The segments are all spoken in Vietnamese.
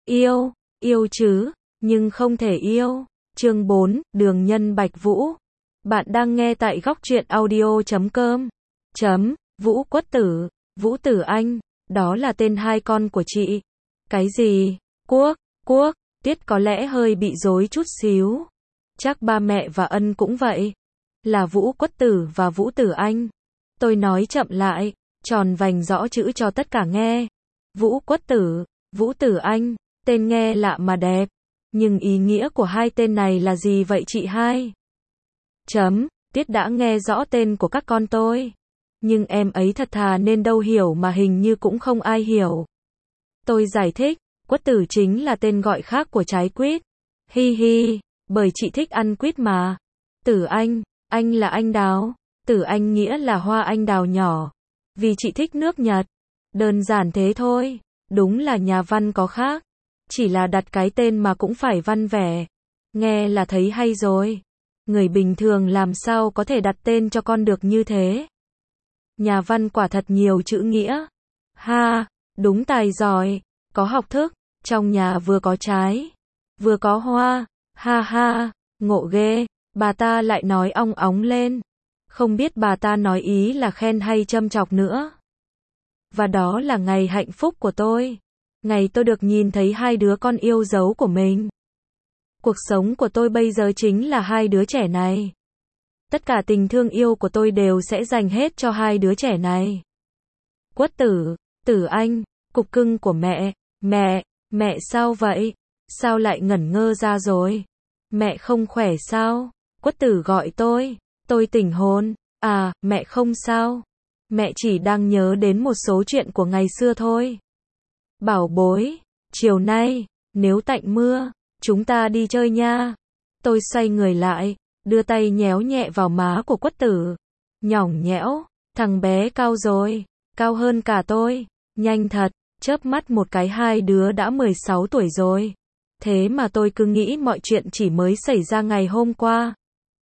Yêu, yêu chứ, nhưng không thể yêu. Chương 4, Đường Nhân Bạch Vũ. Bạn đang nghe tại góc truyện audio.com. Vũ Quất Tử, Vũ Tử Anh, đó là tên hai con của chị. Cái gì? Quốc, Tiết có lẽ hơi bị rối chút xíu. Chắc ba mẹ và Ân cũng vậy. Là Vũ Quất Tử và Vũ Tử Anh. Tôi nói chậm lại, tròn vành rõ chữ cho tất cả nghe. Vũ Quất Tử, Vũ Tử Anh, tên nghe lạ mà đẹp. Nhưng ý nghĩa của hai tên này là gì vậy chị hai? Tiết đã nghe rõ tên của các con tôi. Nhưng em ấy thật thà nên đâu hiểu mà hình như cũng không ai hiểu. Tôi giải thích, Quất Tử chính là tên gọi khác của trái quýt. Hi hi, bởi chị thích ăn quýt mà. Tử anh là anh đào. Tử anh nghĩa là hoa anh đào nhỏ. Vì chị thích nước Nhật. Đơn giản thế thôi. Đúng là nhà văn có khác. Chỉ là đặt cái tên mà cũng phải văn vẻ. Nghe là thấy hay rồi. Người bình thường làm sao có thể đặt tên cho con được như thế. Nhà văn quả thật nhiều chữ nghĩa. Ha, đúng tài giỏi, có học thức, trong nhà vừa có trái, vừa có hoa, ha ha, ngộ ghê, bà ta lại nói ong óng lên. Không biết bà ta nói ý là khen hay châm chọc nữa. Và đó là ngày hạnh phúc của tôi. Ngày tôi được nhìn thấy hai đứa con yêu dấu của mình. Cuộc sống của tôi bây giờ chính là hai đứa trẻ này. Tất cả tình thương yêu của tôi đều sẽ dành hết cho hai đứa trẻ này. Quất Tử, Tử Anh, cục cưng của mẹ, mẹ sao vậy? Sao lại ngẩn ngơ ra rồi? Mẹ không khỏe sao? Quất Tử gọi tôi tỉnh hồn, mẹ không sao. Mẹ chỉ đang nhớ đến một số chuyện của ngày xưa thôi. Bảo bối, chiều nay, nếu tạnh mưa, chúng ta đi chơi nha. Tôi xoay người lại, đưa tay nhéo nhẹ vào má của Quất Tử. Nhõng nhẽo, thằng bé cao rồi, cao hơn cả tôi, nhanh thật, chớp mắt một cái hai đứa đã 16 tuổi rồi. Thế mà tôi cứ nghĩ mọi chuyện chỉ mới xảy ra ngày hôm qua.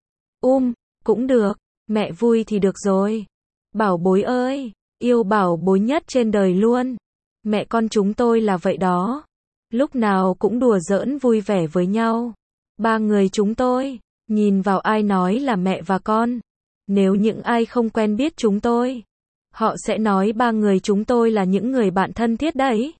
Cũng được, mẹ vui thì được rồi. Bảo bối ơi, yêu bảo bối nhất trên đời luôn. Mẹ con chúng tôi là vậy đó. Lúc nào cũng đùa giỡn vui vẻ với nhau. Ba người chúng tôi, nhìn vào ai nói là mẹ và con. Nếu những ai không quen biết chúng tôi, họ sẽ nói ba người chúng tôi là những người bạn thân thiết đấy.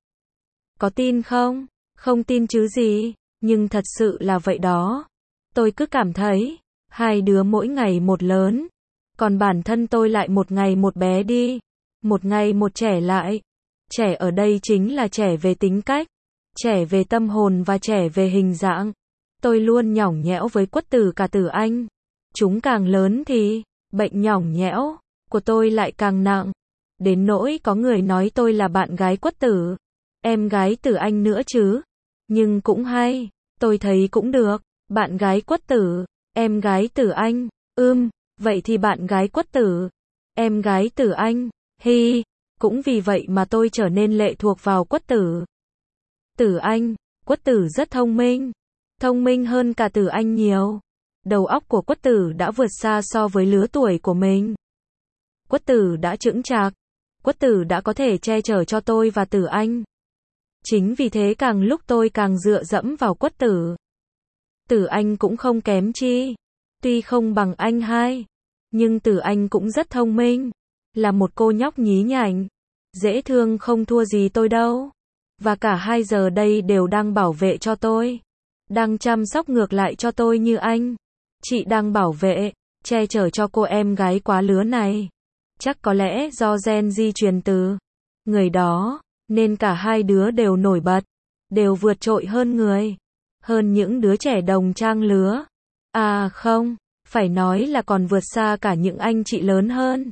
Có tin không? Không tin chứ gì, nhưng thật sự là vậy đó. Tôi cứ cảm thấy, hai đứa mỗi ngày một lớn, còn bản thân tôi lại một ngày một bé đi, một ngày một trẻ lại. Trẻ ở đây chính là trẻ về tính cách, trẻ về tâm hồn và trẻ về hình dạng. Tôi luôn nhõng nhẽo với Quất Tử cả Tử Anh. Chúng càng lớn thì, bệnh nhõng nhẽo của tôi lại càng nặng. Đến nỗi có người nói tôi là bạn gái Quất Tử, em gái Tử Anh nữa chứ. Nhưng cũng hay, tôi thấy cũng được. Bạn gái Quất Tử, em gái Tử Anh. Vậy thì bạn gái Quất Tử, em gái Tử Anh. Hi, cũng vì vậy mà tôi trở nên lệ thuộc vào Quất Tử. Tử Anh, Quất Tử rất thông minh hơn cả Tử Anh nhiều. Đầu óc của Quất Tử đã vượt xa so với lứa tuổi của mình. Quất Tử đã chững chạc, Quất Tử đã có thể che chở cho tôi và Tử Anh. Chính vì thế càng lúc tôi càng dựa dẫm vào Quất Tử. Tử Anh cũng không kém chi. Tuy không bằng anh hai, nhưng Tử Anh cũng rất thông minh. Là một cô nhóc nhí nhảnh, dễ thương không thua gì tôi đâu. Và cả hai giờ đây đều đang bảo vệ cho tôi. Đang chăm sóc ngược lại cho tôi như anh. Chị đang bảo vệ, che chở cho cô em gái quá lứa này. Chắc có lẽ do gen di truyền từ người đó, nên cả hai đứa đều nổi bật, đều vượt trội hơn người. Hơn những đứa trẻ đồng trang lứa. Không, phải nói là còn vượt xa cả những anh chị lớn hơn.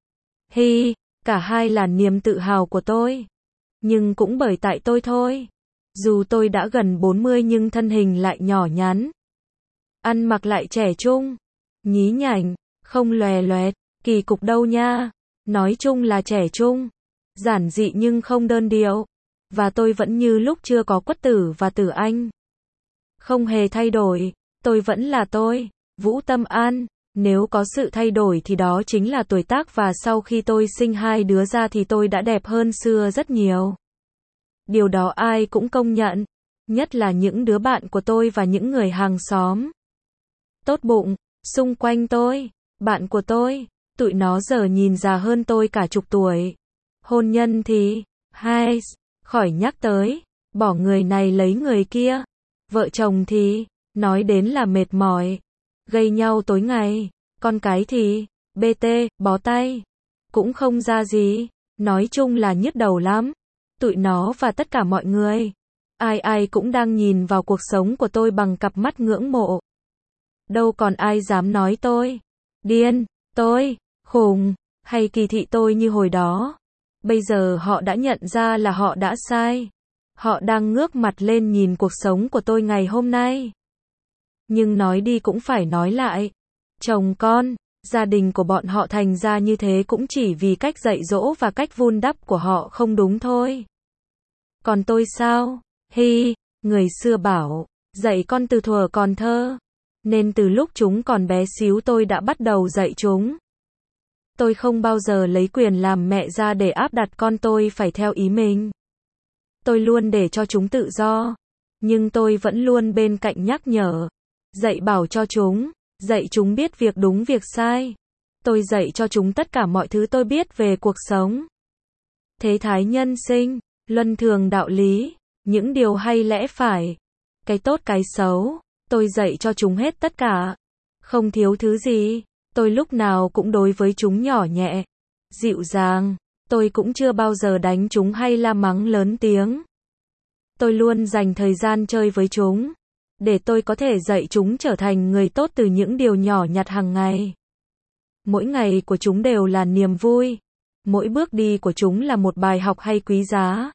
Hi, cả hai là niềm tự hào của tôi. Nhưng cũng bởi tại tôi thôi. Dù tôi đã gần 40 nhưng thân hình lại nhỏ nhắn. Ăn mặc lại trẻ trung, nhí nhảnh, không lòe loẹt, kỳ cục đâu nha. Nói chung là trẻ trung, giản dị nhưng không đơn điệu. Và tôi vẫn như lúc chưa có Quất Tử và Tử Anh. Không hề thay đổi, tôi vẫn là tôi, Vũ Tâm An. Nếu có sự thay đổi thì đó chính là tuổi tác và sau khi tôi sinh hai đứa ra thì tôi đã đẹp hơn xưa rất nhiều. Điều đó ai cũng công nhận. Nhất là những đứa bạn của tôi và những người hàng xóm. Tốt bụng, xung quanh tôi, bạn của tôi, tụi nó giờ nhìn già hơn tôi cả chục tuổi. Hôn nhân thì, hay, khỏi nhắc tới, bỏ người này lấy người kia. Vợ chồng thì, nói đến là mệt mỏi, gây nhau tối ngày. Con cái thì, BT, bó tay, cũng không ra gì, nói chung là nhức đầu lắm. Tụi nó và tất cả mọi người, ai ai cũng đang nhìn vào cuộc sống của tôi bằng cặp mắt ngưỡng mộ. Đâu còn ai dám nói tôi điên, tôi khùng, hay kỳ thị tôi như hồi đó. Bây giờ họ đã nhận ra là họ đã sai. Họ đang ngước mặt lên nhìn cuộc sống của tôi ngày hôm nay. Nhưng nói đi cũng phải nói lại. Chồng con, gia đình của bọn họ thành ra như thế cũng chỉ vì cách dạy dỗ và cách vun đắp của họ không đúng thôi. Còn tôi sao? Người xưa bảo, dạy con từ thuở còn thơ. Nên từ lúc chúng còn bé xíu tôi đã bắt đầu dạy chúng. Tôi không bao giờ lấy quyền làm mẹ ra để áp đặt con tôi phải theo ý mình. Tôi luôn để cho chúng tự do. Nhưng tôi vẫn luôn bên cạnh nhắc nhở, dạy bảo cho chúng, dạy chúng biết việc đúng việc sai. Tôi dạy cho chúng tất cả mọi thứ tôi biết về cuộc sống. Thế thái nhân sinh, luân thường đạo lý, những điều hay lẽ phải, cái tốt cái xấu, tôi dạy cho chúng hết tất cả. Không thiếu thứ gì, tôi lúc nào cũng đối với chúng nhỏ nhẹ, dịu dàng, tôi cũng chưa bao giờ đánh chúng hay la mắng lớn tiếng. Tôi luôn dành thời gian chơi với chúng, để tôi có thể dạy chúng trở thành người tốt từ những điều nhỏ nhặt hàng ngày. Mỗi ngày của chúng đều là niềm vui, mỗi bước đi của chúng là một bài học hay quý giá.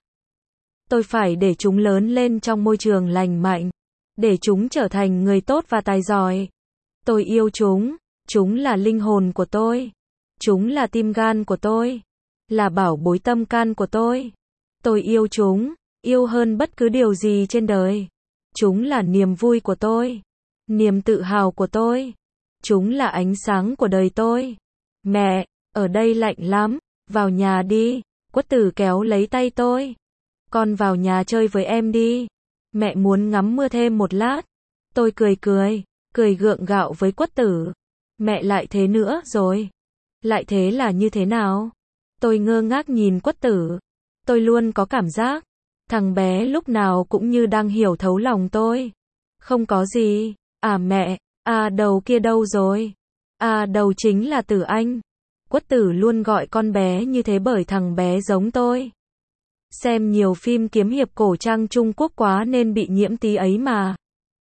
Tôi phải để chúng lớn lên trong môi trường lành mạnh, để chúng trở thành người tốt và tài giỏi. Tôi yêu chúng là linh hồn của tôi, chúng là tim gan của tôi, là bảo bối tâm can của tôi. Tôi yêu chúng, yêu hơn bất cứ điều gì trên đời. Chúng là niềm vui của tôi, niềm tự hào của tôi. Chúng là ánh sáng của đời tôi. Mẹ, ở đây lạnh lắm, vào nhà đi. Quất Tử kéo lấy tay tôi. Con vào nhà chơi với em đi. Mẹ muốn ngắm mưa thêm một lát. Tôi cười gượng gạo với Quất Tử. Mẹ lại thế nữa rồi. Lại thế là như thế nào? Tôi ngơ ngác nhìn Quất Tử. Tôi luôn có cảm giác, thằng bé lúc nào cũng như đang hiểu thấu lòng tôi. Không có gì. À mẹ, đầu kia đâu rồi? Đầu chính là Tử Anh. Quất Tử luôn gọi con bé như thế bởi thằng bé giống tôi. Xem nhiều phim kiếm hiệp cổ trang Trung Quốc quá nên bị nhiễm tí ấy mà.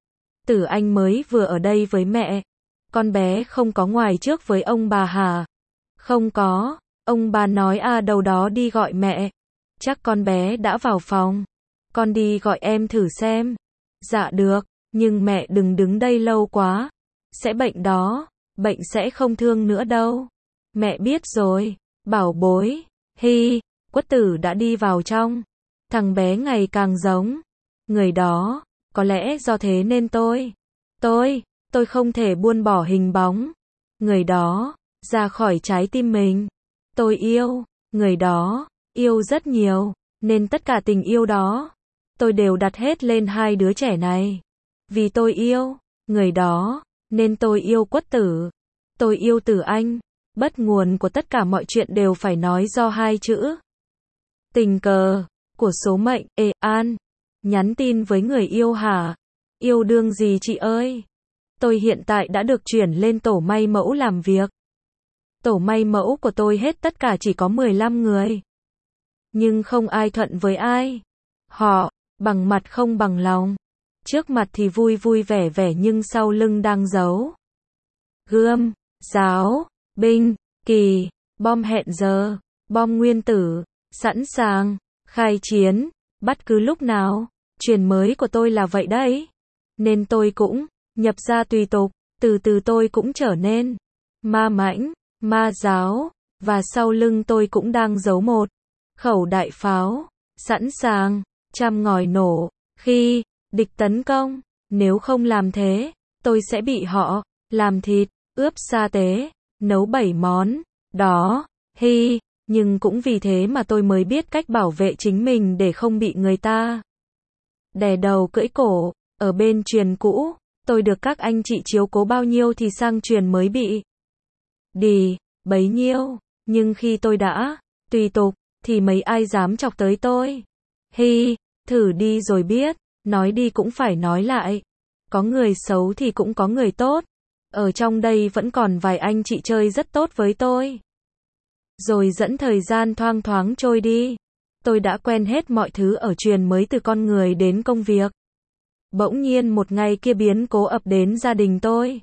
Tử Anh mới vừa ở đây với mẹ. Con bé không có ngoài trước với ông bà hả? Không có, ông bà nói đầu đó đi gọi mẹ. Chắc con bé đã vào phòng. Con đi gọi em thử xem. Dạ được, nhưng mẹ đừng đứng đây lâu quá. Sẽ bệnh đó, bệnh sẽ không thương nữa đâu. Mẹ biết rồi, bảo bối. Quất Tử đã đi vào trong. Thằng bé ngày càng giống người đó, có lẽ do thế nên tôi không thể buông bỏ hình bóng người đó ra khỏi trái tim mình. Tôi yêu người đó, yêu rất nhiều, nên tất cả tình yêu đó tôi đều đặt hết lên hai đứa trẻ này. Vì tôi yêu người đó, nên tôi yêu Quất Tử. Tôi yêu Tử Anh. Bắt nguồn của tất cả mọi chuyện đều phải nói do hai chữ tình cờ của số mệnh. An, nhắn tin với người yêu hả? Yêu đương gì chị ơi? Tôi hiện tại đã được chuyển lên tổ may mẫu làm việc. Tổ may mẫu của tôi hết tất cả chỉ có 15 người. Nhưng không ai thuận với ai. Họ, bằng mặt không bằng lòng. Trước mặt thì vui vui vẻ vẻ nhưng sau lưng đang giấu gươm, giáo, binh, kỳ, bom hẹn giờ, bom nguyên tử, sẵn sàng, khai chiến, bất cứ lúc nào. Chuyện mới của tôi là vậy đấy. Nên tôi cũng nhập ra tùy tục, từ từ tôi cũng trở nên ma mãnh, ma giáo, và sau lưng tôi cũng đang giấu một khẩu đại pháo, sẵn sàng, trăm ngòi nổ, khi địch tấn công. Nếu không làm thế, tôi sẽ bị họ làm thịt, ướp sa tế, nấu 7 món, đó, nhưng cũng vì thế mà tôi mới biết cách bảo vệ chính mình để không bị người ta đè đầu cưỡi cổ, ở bên truyền cũ, tôi được các anh chị chiếu cố bao nhiêu thì sang truyền mới bị đì, bấy nhiêu, nhưng khi tôi đã tùy tục, thì mấy ai dám chọc tới tôi. Hi, thử đi rồi biết, nói đi cũng phải nói lại. Có người xấu thì cũng có người tốt. Ở trong đây vẫn còn vài anh chị chơi rất tốt với tôi. Rồi dẫn thời gian thoang thoáng trôi đi. Tôi đã quen hết mọi thứ ở truyền mới từ con người đến công việc. Bỗng nhiên một ngày kia biến cố ập đến gia đình tôi.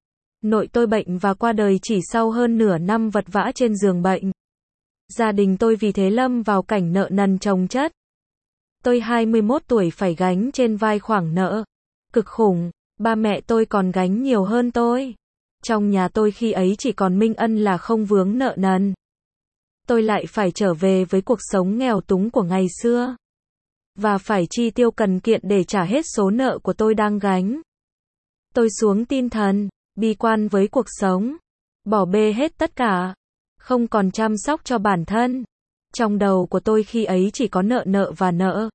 Nội tôi bệnh và qua đời chỉ sau hơn nửa năm vật vã trên giường bệnh. Gia đình tôi vì thế lâm vào cảnh nợ nần chồng chất. Tôi 21 tuổi phải gánh trên vai khoản nợ cực khủng, ba mẹ tôi còn gánh nhiều hơn tôi. Trong nhà tôi khi ấy chỉ còn Minh Ân là không vướng nợ nần. Tôi lại phải trở về với cuộc sống nghèo túng của ngày xưa. Và phải chi tiêu cần kiệm để trả hết số nợ của tôi đang gánh. Tôi xuống tinh thần, bi quan với cuộc sống. Bỏ bê hết tất cả. Không còn chăm sóc cho bản thân. Trong đầu của tôi khi ấy chỉ có nợ và nợ.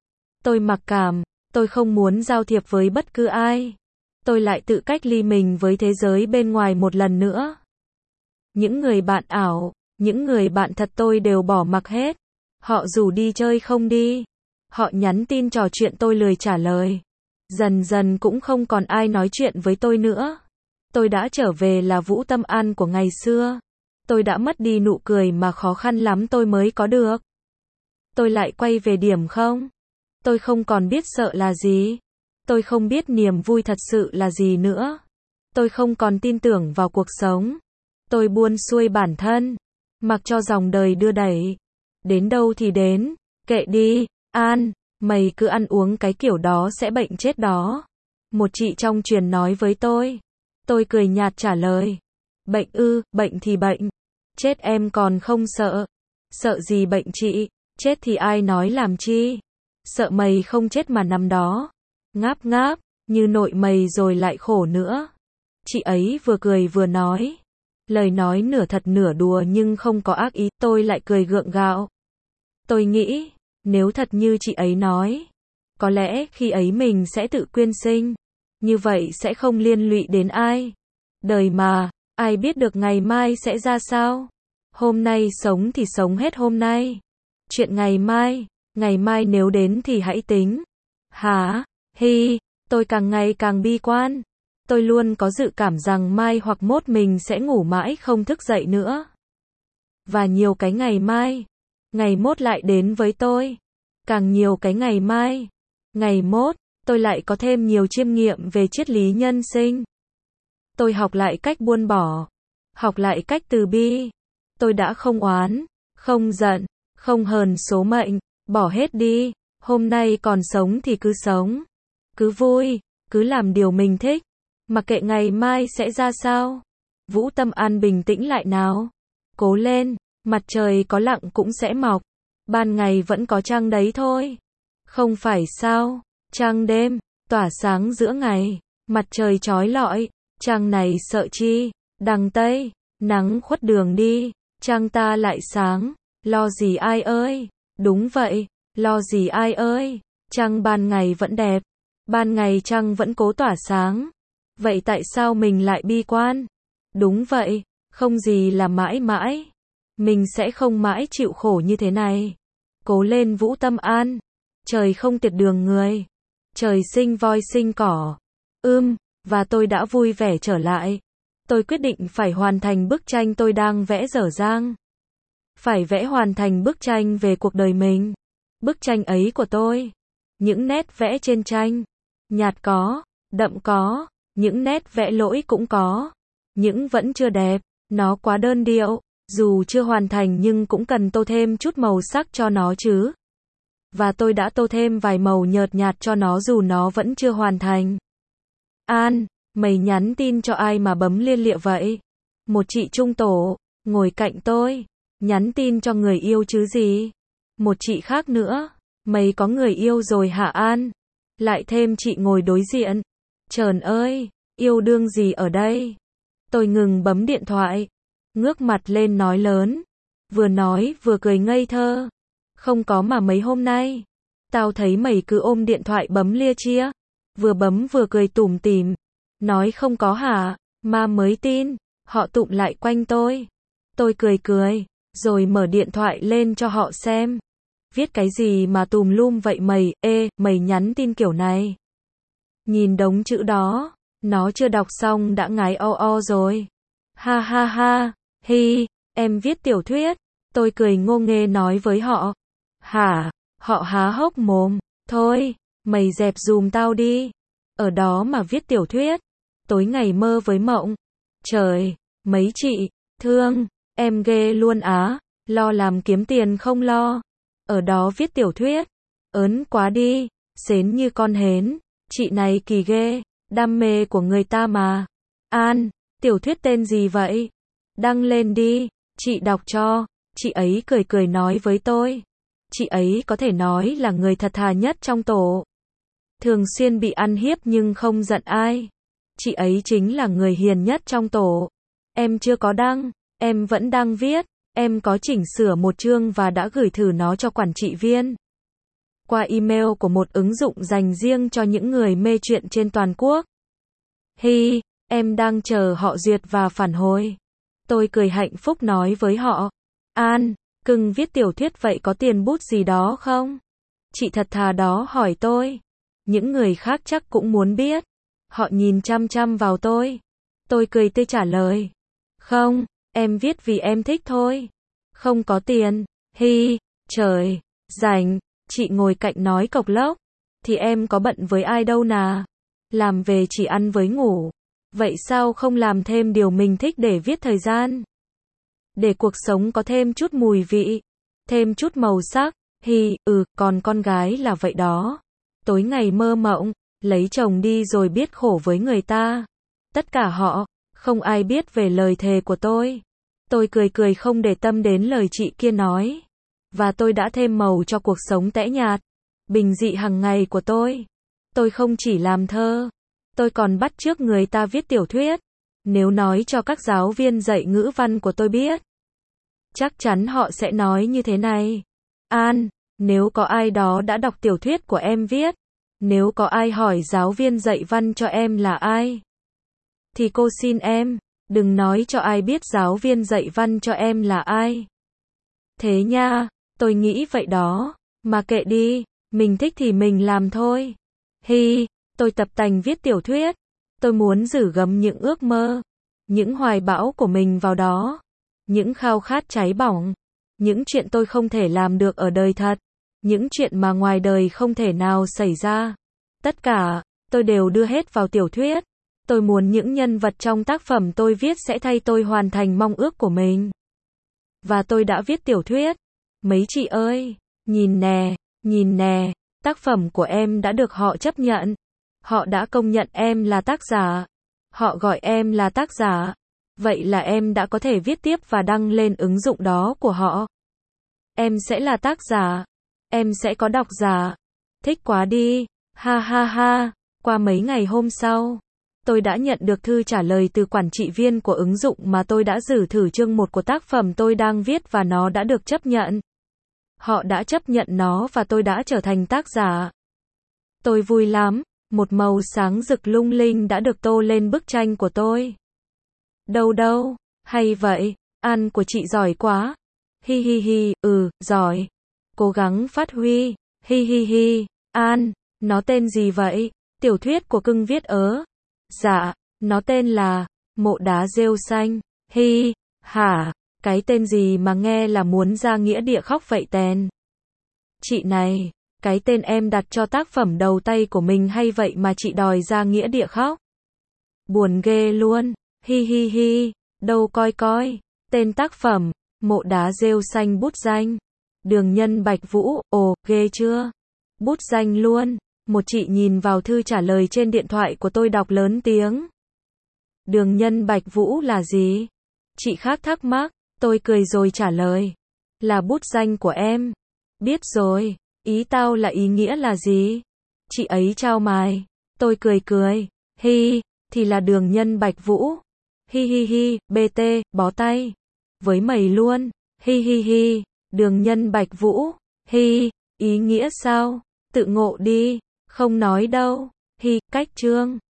Tôi mặc cảm, tôi không muốn giao thiệp với bất cứ ai. Tôi lại tự cách ly mình với thế giới bên ngoài một lần nữa. Những người bạn ảo, những người bạn thật tôi đều bỏ mặc hết. Họ rủ đi chơi không đi. Họ nhắn tin trò chuyện tôi lười trả lời. Dần dần cũng không còn ai nói chuyện với tôi nữa. Tôi đã trở về là Vũ Tâm An của ngày xưa. Tôi đã mất đi nụ cười mà khó khăn lắm tôi mới có được. Tôi lại quay về điểm không. Tôi không còn biết sợ là gì. Tôi không biết niềm vui thật sự là gì nữa. Tôi không còn tin tưởng vào cuộc sống. Tôi buông xuôi bản thân. Mặc cho dòng đời đưa đẩy. Đến đâu thì đến. Kệ đi, An, mày cứ ăn uống cái kiểu đó sẽ bệnh chết đó. Một chị trong truyền nói với tôi. Tôi cười nhạt trả lời. Bệnh ư, bệnh thì bệnh. Chết em còn không sợ. Sợ gì bệnh chị, chết thì ai nói làm chi. Sợ mày không chết mà nằm đó. Ngáp ngáp, như nội mày rồi lại khổ nữa. Chị ấy vừa cười vừa nói. Lời nói nửa thật nửa đùa nhưng không có ác ý, tôi lại cười gượng gạo. Tôi nghĩ, nếu thật như chị ấy nói, có lẽ khi ấy mình sẽ tự quyên sinh. Như vậy sẽ không liên lụy đến ai. Đời mà, ai biết được ngày mai sẽ ra sao. Hôm nay sống thì sống hết hôm nay. Chuyện ngày mai nếu đến thì hãy tính. Hả? Hi, tôi càng ngày càng bi quan. Tôi luôn có dự cảm rằng mai hoặc mốt mình sẽ ngủ mãi không thức dậy nữa. Và nhiều cái ngày mốt lại đến với tôi. Càng nhiều cái ngày mốt, tôi lại có thêm nhiều chiêm nghiệm về triết lý nhân sinh. Tôi học lại cách buông bỏ, học lại cách từ bi. Tôi đã không oán, không giận, không hờn số mệnh, bỏ hết đi. Hôm nay còn sống thì cứ sống, cứ vui, cứ làm điều mình thích, mặc kệ ngày mai sẽ ra sao. Vũ Tâm An bình tĩnh lại nào. Cố lên, mặt trời có lặn cũng sẽ mọc. Ban ngày vẫn có trăng đấy thôi. Không phải sao? Trăng đêm, tỏa sáng giữa ngày, mặt trời chói lọi, trăng này sợ chi? Đằng Tây, nắng khuất đường đi, trăng ta lại sáng, lo gì ai ơi? Đúng vậy, lo gì ai ơi? Trăng ban ngày vẫn đẹp, ban ngày trăng vẫn cố tỏa sáng. Vậy tại sao mình lại bi quan? Đúng vậy, không gì là mãi mãi. Mình sẽ không mãi chịu khổ như thế này. Cố lên Vũ Tâm An. Trời không tiệt đường người. Trời sinh voi sinh cỏ. Và tôi đã vui vẻ trở lại. Tôi quyết định phải hoàn thành bức tranh tôi đang vẽ dở dang. Phải vẽ hoàn thành bức tranh về cuộc đời mình. Bức tranh ấy của tôi. Những nét vẽ trên tranh. Nhạt có, đậm có, những nét vẽ lỗi cũng có. Những vẫn chưa đẹp, nó quá đơn điệu. Dù chưa hoàn thành nhưng cũng cần tô thêm chút màu sắc cho nó chứ. Và tôi đã tô thêm vài màu nhợt nhạt cho nó dù nó vẫn chưa hoàn thành. An, mày nhắn tin cho ai mà bấm liên lịa vậy? Một chị trung tổ, ngồi cạnh tôi. Nhắn tin cho người yêu chứ gì? Một chị khác nữa. Mày có người yêu rồi hả An? Lại thêm chị ngồi đối diện. Trờn ơi, yêu đương gì ở đây? Tôi ngừng bấm điện thoại. Ngước mặt lên nói lớn. Vừa nói vừa cười ngây thơ. Không có mà mấy hôm nay. Tao thấy mày cứ ôm điện thoại bấm lia chia. Vừa bấm vừa cười tủm tỉm. Nói không có hả? Ma mới tin. Họ tụm lại quanh tôi. Tôi cười cười, rồi mở điện thoại lên cho họ xem. Viết cái gì mà tùm lum vậy mày, mày nhắn tin kiểu này. Nhìn đống chữ đó, nó chưa đọc xong đã ngái o rồi. Ha ha ha, hi, em viết tiểu thuyết. Tôi cười ngô nghê nói với họ. Hả? Họ há hốc mồm. Thôi, mày dẹp dùm tao đi. Ở đó mà viết tiểu thuyết. Tối ngày mơ với mộng. Trời, mấy chị, thương, em ghê luôn á, lo làm kiếm tiền không lo. Ở đó viết tiểu thuyết. Ớn quá đi, xến như con hến. Chị này kỳ ghê, đam mê của người ta mà. An, tiểu thuyết tên gì vậy? Đăng lên đi, chị đọc cho. Chị ấy cười cười nói với tôi. Chị ấy có thể nói là người thật thà nhất trong tổ. Thường xuyên bị ăn hiếp nhưng không giận ai. Chị ấy chính là người hiền nhất trong tổ. Em chưa có đăng, em vẫn đang viết. Em có chỉnh sửa một chương và đã gửi thử nó cho quản trị viên. Qua email của một ứng dụng dành riêng cho những người mê truyện trên toàn quốc. Hi, em đang chờ họ duyệt và phản hồi. Tôi cười hạnh phúc nói với họ. An, cưng viết tiểu thuyết vậy có tiền bút gì đó không? Chị thật thà đó hỏi tôi. Những người khác chắc cũng muốn biết. Họ nhìn chăm chăm vào tôi. Tôi cười tươi trả lời. Không, em viết vì em thích thôi. Không có tiền. Hi, trời, rảnh, chị ngồi cạnh nói cộc lốc. Thì em có bận với ai đâu nà. Làm về chỉ ăn với ngủ. Vậy sao không làm thêm điều mình thích để viết thời gian? Để cuộc sống có thêm chút mùi vị, thêm chút màu sắc. Hi, còn con gái là vậy đó. Tối ngày mơ mộng, lấy chồng đi rồi biết khổ với người ta. Tất cả họ, không ai biết về lời thề của tôi. Tôi cười cười không để tâm đến lời chị kia nói. Và tôi đã thêm màu cho cuộc sống tẻ nhạt, bình dị hàng ngày của tôi. Tôi không chỉ làm thơ, tôi còn bắt chước người ta viết tiểu thuyết. Nếu nói cho các giáo viên dạy ngữ văn của tôi biết, chắc chắn họ sẽ nói như thế này. An, nếu có ai đó đã đọc tiểu thuyết của em viết, nếu có ai hỏi giáo viên dạy văn cho em là ai, thì cô xin em, đừng nói cho ai biết giáo viên dạy văn cho em là ai. Thế nha, tôi nghĩ vậy đó, mà kệ đi, mình thích thì mình làm thôi. Hi, tôi tập tành viết tiểu thuyết, tôi muốn giữ gấm những ước mơ, những hoài bão của mình vào đó, những khao khát cháy bỏng, những chuyện tôi không thể làm được ở đời thật, những chuyện mà ngoài đời không thể nào xảy ra. Tất cả, tôi đều đưa hết vào tiểu thuyết. Tôi muốn những nhân vật trong tác phẩm tôi viết sẽ thay tôi hoàn thành mong ước của mình. Và tôi đã viết tiểu thuyết. Mấy chị ơi, nhìn nè, tác phẩm của em đã được họ chấp nhận. Họ đã công nhận em là tác giả. Họ gọi em là tác giả. Vậy là em đã có thể viết tiếp và đăng lên ứng dụng đó của họ. Em sẽ là tác giả. Em sẽ có độc giả. Thích quá đi. Ha ha ha. Qua mấy ngày hôm sau, tôi đã nhận được thư trả lời từ quản trị viên của ứng dụng mà tôi đã gửi thử chương 1 của tác phẩm tôi đang viết và nó đã được chấp nhận. Họ đã chấp nhận nó và tôi đã trở thành tác giả. Tôi vui lắm, một màu sáng rực lung linh đã được tô lên bức tranh của tôi. Đâu, hay vậy, An của chị giỏi quá. Hi hi hi, giỏi. Cố gắng phát huy, hi hi hi, An, nó tên gì vậy? Tiểu thuyết của cưng viết ớ. Dạ, nó tên là Mộ đá rêu xanh. Hi, hả, cái tên gì mà nghe là muốn ra nghĩa địa khóc vậy tèn. Chị này, cái tên em đặt cho tác phẩm đầu tay của mình hay vậy mà chị đòi ra nghĩa địa khóc. Buồn ghê luôn, hi hi hi, đâu coi, tên tác phẩm, Mộ đá rêu xanh bút danh. Đường Nhân Bạch Vũ, ghê chưa? Bút danh luôn. Một chị nhìn vào thư trả lời trên điện thoại của tôi đọc lớn tiếng. Đường Nhân Bạch Vũ là gì? Chị khác thắc mắc, tôi cười rồi trả lời. Là bút danh của em. Biết rồi, ý tao là ý nghĩa là gì? Chị ấy trao mài. Tôi cười. Hi, thì là Đường Nhân Bạch Vũ. Hi hi hi, BT, bó tay. Với mày luôn. Hi hi hi, Đường Nhân Bạch Vũ. Hi, ý nghĩa sao? Tự ngộ đi. Không nói đâu. Hi, cách chương.